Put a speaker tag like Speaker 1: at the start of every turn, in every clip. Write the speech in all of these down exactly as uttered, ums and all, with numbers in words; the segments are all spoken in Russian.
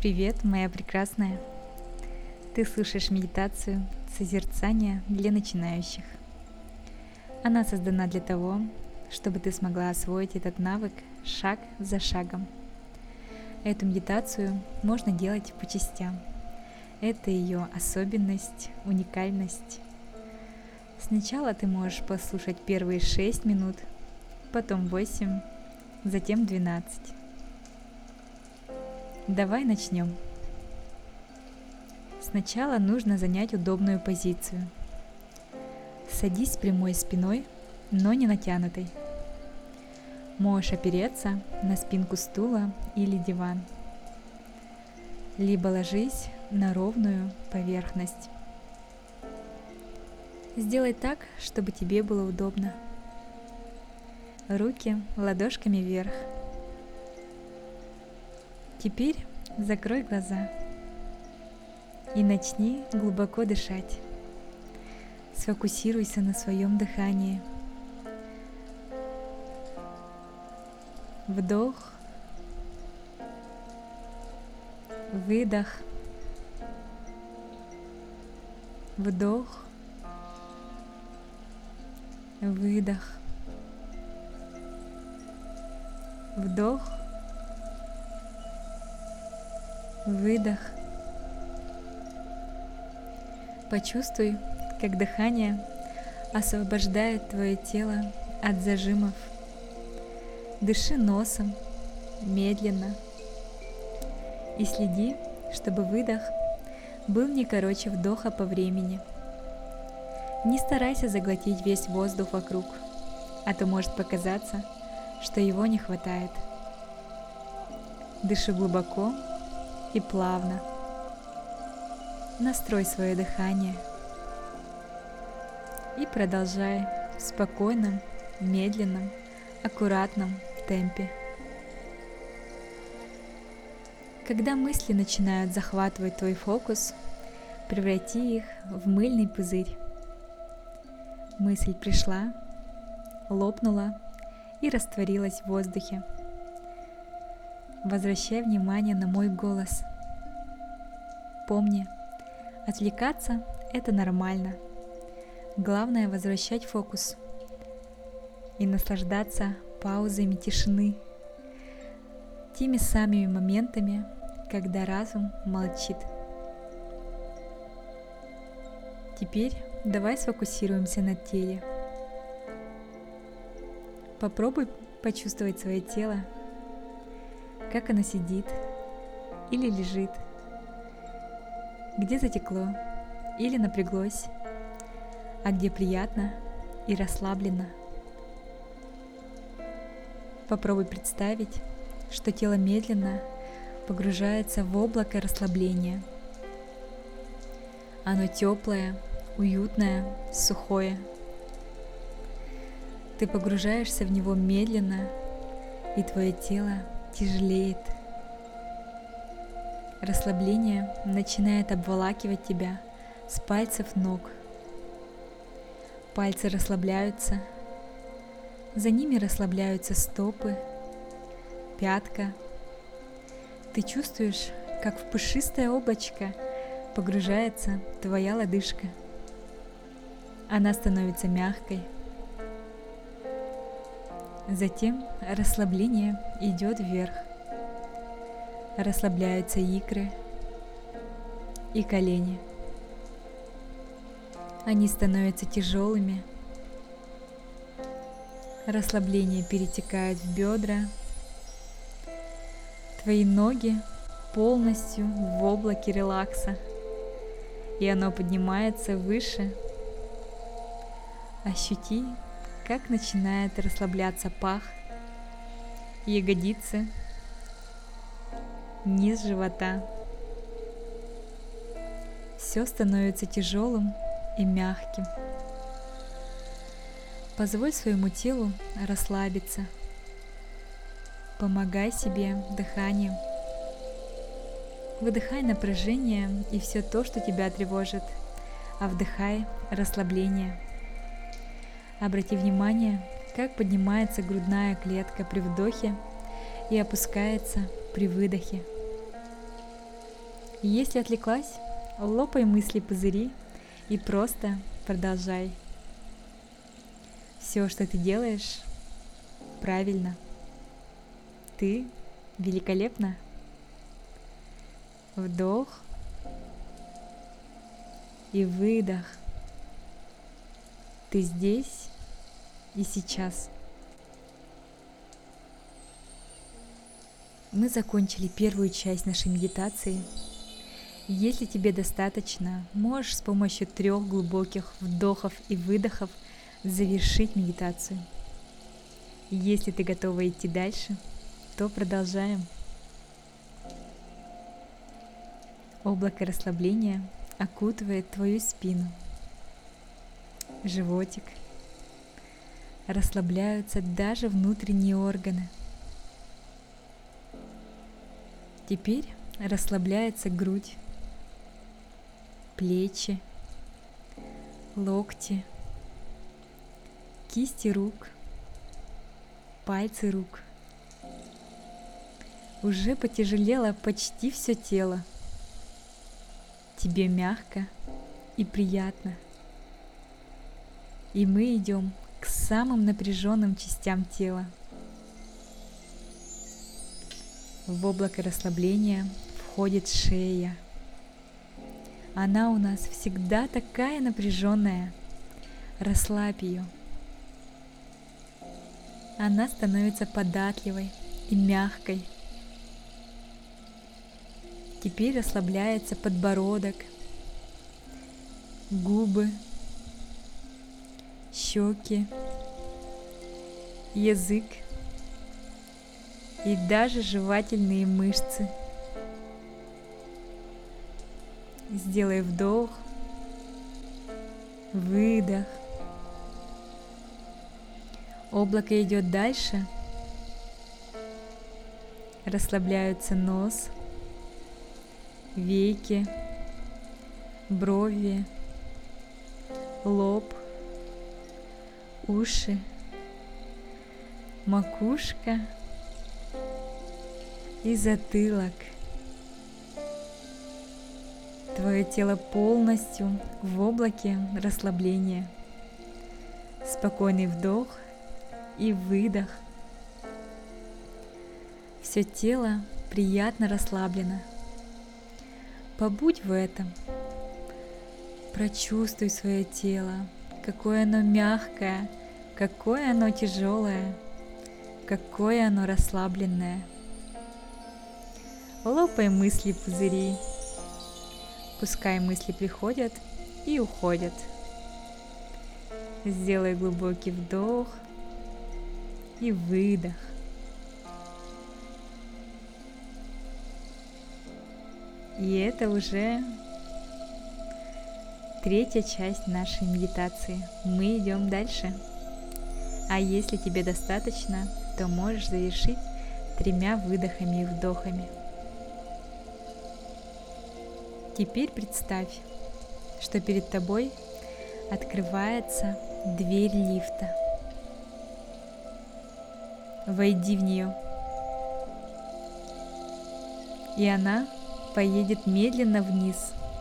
Speaker 1: Привет, моя прекрасная! Ты слушаешь медитацию созерцания для начинающих. Она создана для того, чтобы ты смогла освоить этот навык шаг за шагом. Эту медитацию можно делать по частям. Это ее особенность, уникальность. Сначала ты можешь послушать первые шесть минут, потом восемь, затем двенадцать. Давай начнем. Сначала нужно занять удобную позицию. Садись с прямой спиной, но не натянутой. Можешь опереться на спинку стула или диван. Либо ложись на ровную поверхность. Сделай так, чтобы тебе было удобно. Руки ладошками вверх. Теперь закрой глаза и начни глубоко дышать. Сфокусируйся на своем дыхании. Вдох, выдох, вдох, выдох, вдох, выдох. Почувствуй, как дыхание освобождает твое тело от зажимов. Дыши носом, медленно. И следи, чтобы выдох был не короче вдоха по времени. Не старайся заглотить весь воздух вокруг, а то может показаться, что его не хватает. Дыши глубоко и плавно. Настрой свое дыхание и продолжай в спокойном, медленном, аккуратном темпе. Когда мысли начинают захватывать твой фокус, преврати их в мыльный пузырь. Мысль пришла, лопнула и растворилась в воздухе. Возвращай внимание на мой голос. Помни, отвлекаться – это нормально. Главное – возвращать фокус и наслаждаться паузами тишины, теми самыми моментами, когда разум молчит. Теперь давай сфокусируемся на теле. Попробуй почувствовать свое тело, как оно сидит или лежит, где затекло или напряглось, а где приятно и расслаблено. Попробуй представить, что тело медленно погружается в облако расслабления. Оно теплое, уютное, сухое. Ты погружаешься в него медленно, и твое тело тяжелеет. Расслабление начинает обволакивать тебя с пальцев ног. Пальцы расслабляются, за ними расслабляются стопы, пятка. Ты чувствуешь, как в пушистое облачко погружается твоя лодыжка. Она становится мягкой. Затем расслабление идет вверх. Расслабляются икры и колени. Они становятся тяжелыми. Расслабление перетекает в бедра. Твои ноги полностью в облаке релакса, и оно поднимается выше. Ощути, как начинает расслабляться пах, ягодицы, низ живота. Все становится тяжелым и мягким. Позволь своему телу расслабиться. Помогай себе дыханием. Выдыхай напряжение и все то, что тебя тревожит, а вдыхай расслабление. Обрати внимание, как поднимается грудная клетка при вдохе и опускается при выдохе. Если отвлеклась, лопай мысли пузыри и просто продолжай. Все, что ты делаешь, правильно. Ты великолепна. Вдох и выдох. Ты здесь и сейчас. Мы закончили первую часть нашей медитации. Если тебе достаточно, можешь с помощью трех глубоких вдохов и выдохов завершить медитацию. Если ты готова идти дальше, то продолжаем. Облако расслабления окутывает твою спину. Животик. Расслабляются даже внутренние органы. Теперь расслабляется грудь, плечи, локти, кисти рук, пальцы рук. Уже потяжелело почти все тело. Тебе мягко и приятно. И мы идем к самым напряженным частям тела. В облако расслабления входит шея. Она у нас всегда такая напряженная. Расслабь ее. Она становится податливой и мягкой. Теперь расслабляется подбородок, губы, щеки, язык и даже жевательные мышцы. Сделай вдох, выдох. Облако идет дальше. Расслабляются нос, веки, брови, лоб, уши, макушка и затылок. Твое тело полностью в облаке расслабления. Спокойный вдох и выдох. Все тело приятно расслаблено. Побудь в этом. Прочувствуй свое тело, какое оно мягкое, какое оно тяжелое, какое оно расслабленное. Лопай мысли пузыри. Пускай мысли приходят и уходят. Сделай глубокий вдох и выдох. И это уже третья часть нашей медитации. Мы идем дальше. А если тебе достаточно, то можешь завершить тремя выдохами и вдохами. Теперь представь, что перед тобой открывается дверь лифта. Войди в нее. И она поедет медленно вниз.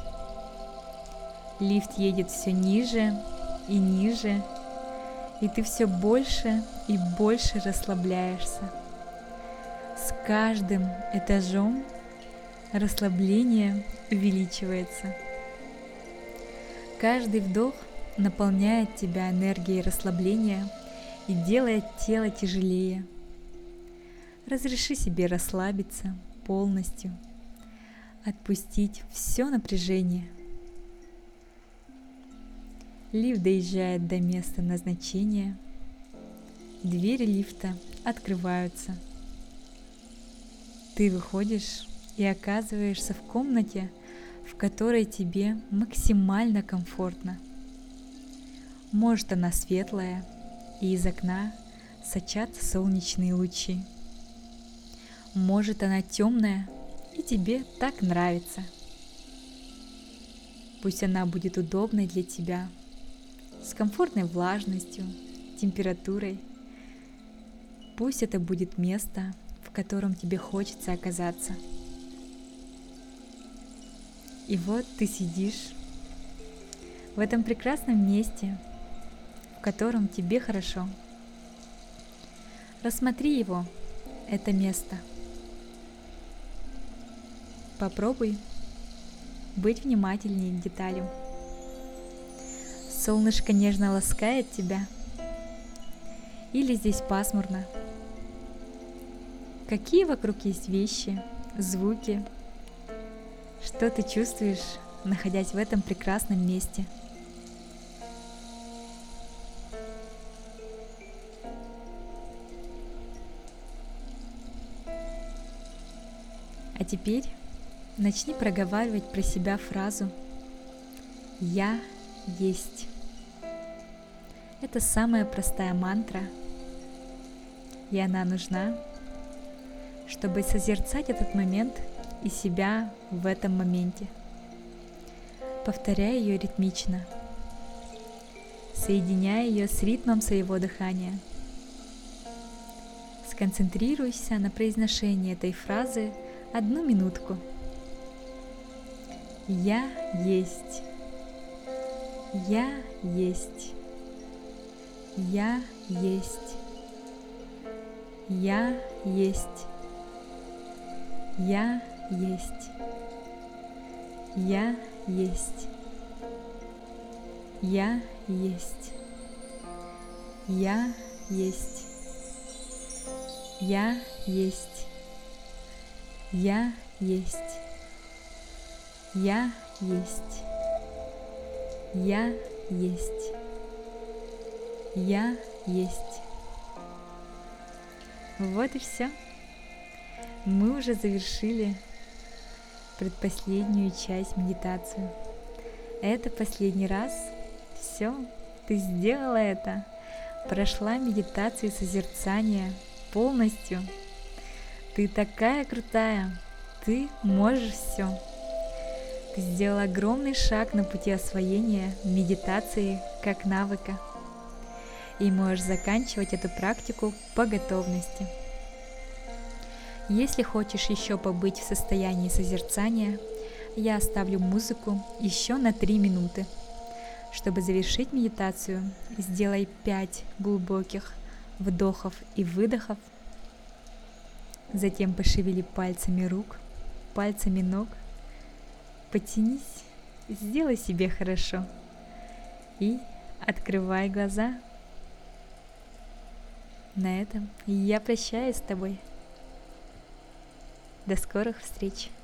Speaker 1: Лифт едет все ниже и ниже, и ты все больше и больше расслабляешься. С каждым этажом расслабление увеличивается. Каждый вдох наполняет тебя энергией расслабления и делает тело тяжелее. Разреши себе расслабиться полностью, отпустить все напряжение. Лифт доезжает до места назначения. Двери лифта открываются. Ты выходишь и оказываешься в комнате, в которой тебе максимально комфортно. Может, она светлая, и из окна сочатся солнечные лучи. Может, она темная, и тебе так нравится. Пусть она будет удобной для тебя, с комфортной влажностью, температурой. Пусть это будет место, в котором тебе хочется оказаться. И вот ты сидишь в этом прекрасном месте, в котором тебе хорошо. Рассмотри его, это место. Попробуй быть внимательнее к деталям. Солнышко нежно ласкает тебя. Или здесь пасмурно. Какие вокруг есть вещи, звуки? Что ты чувствуешь, находясь в этом прекрасном месте? А теперь начни проговаривать про себя фразу «Я есть». Это самая простая мантра, и она нужна, чтобы созерцать этот момент и себя в этом моменте. Повторяй ее ритмично, соединяя ее с ритмом своего дыхания. Сконцентрируйся на произношении этой фразы одну минутку. Я есть. Я есть. Я есть. Я есть. Я есть. Я есть. Я есть. Я есть. Я есть. Я есть. Я есть. Я есть. Я есть. Вот и все. Мы уже завершили предпоследнюю часть медитации. Это последний раз. Все, ты сделала это. Прошла медитацию созерцания полностью. Ты такая крутая. Ты можешь все. Ты сделала огромный шаг на пути освоения медитации как навыка. И можешь заканчивать эту практику по готовности. Если хочешь еще побыть в состоянии созерцания, я оставлю музыку еще на три минуты. Чтобы завершить медитацию, сделай пять глубоких вдохов и выдохов. Затем пошевели пальцами рук, пальцами ног. Потянись, сделай себе хорошо. И открывай глаза. На этом я прощаюсь с тобой. До скорых встреч!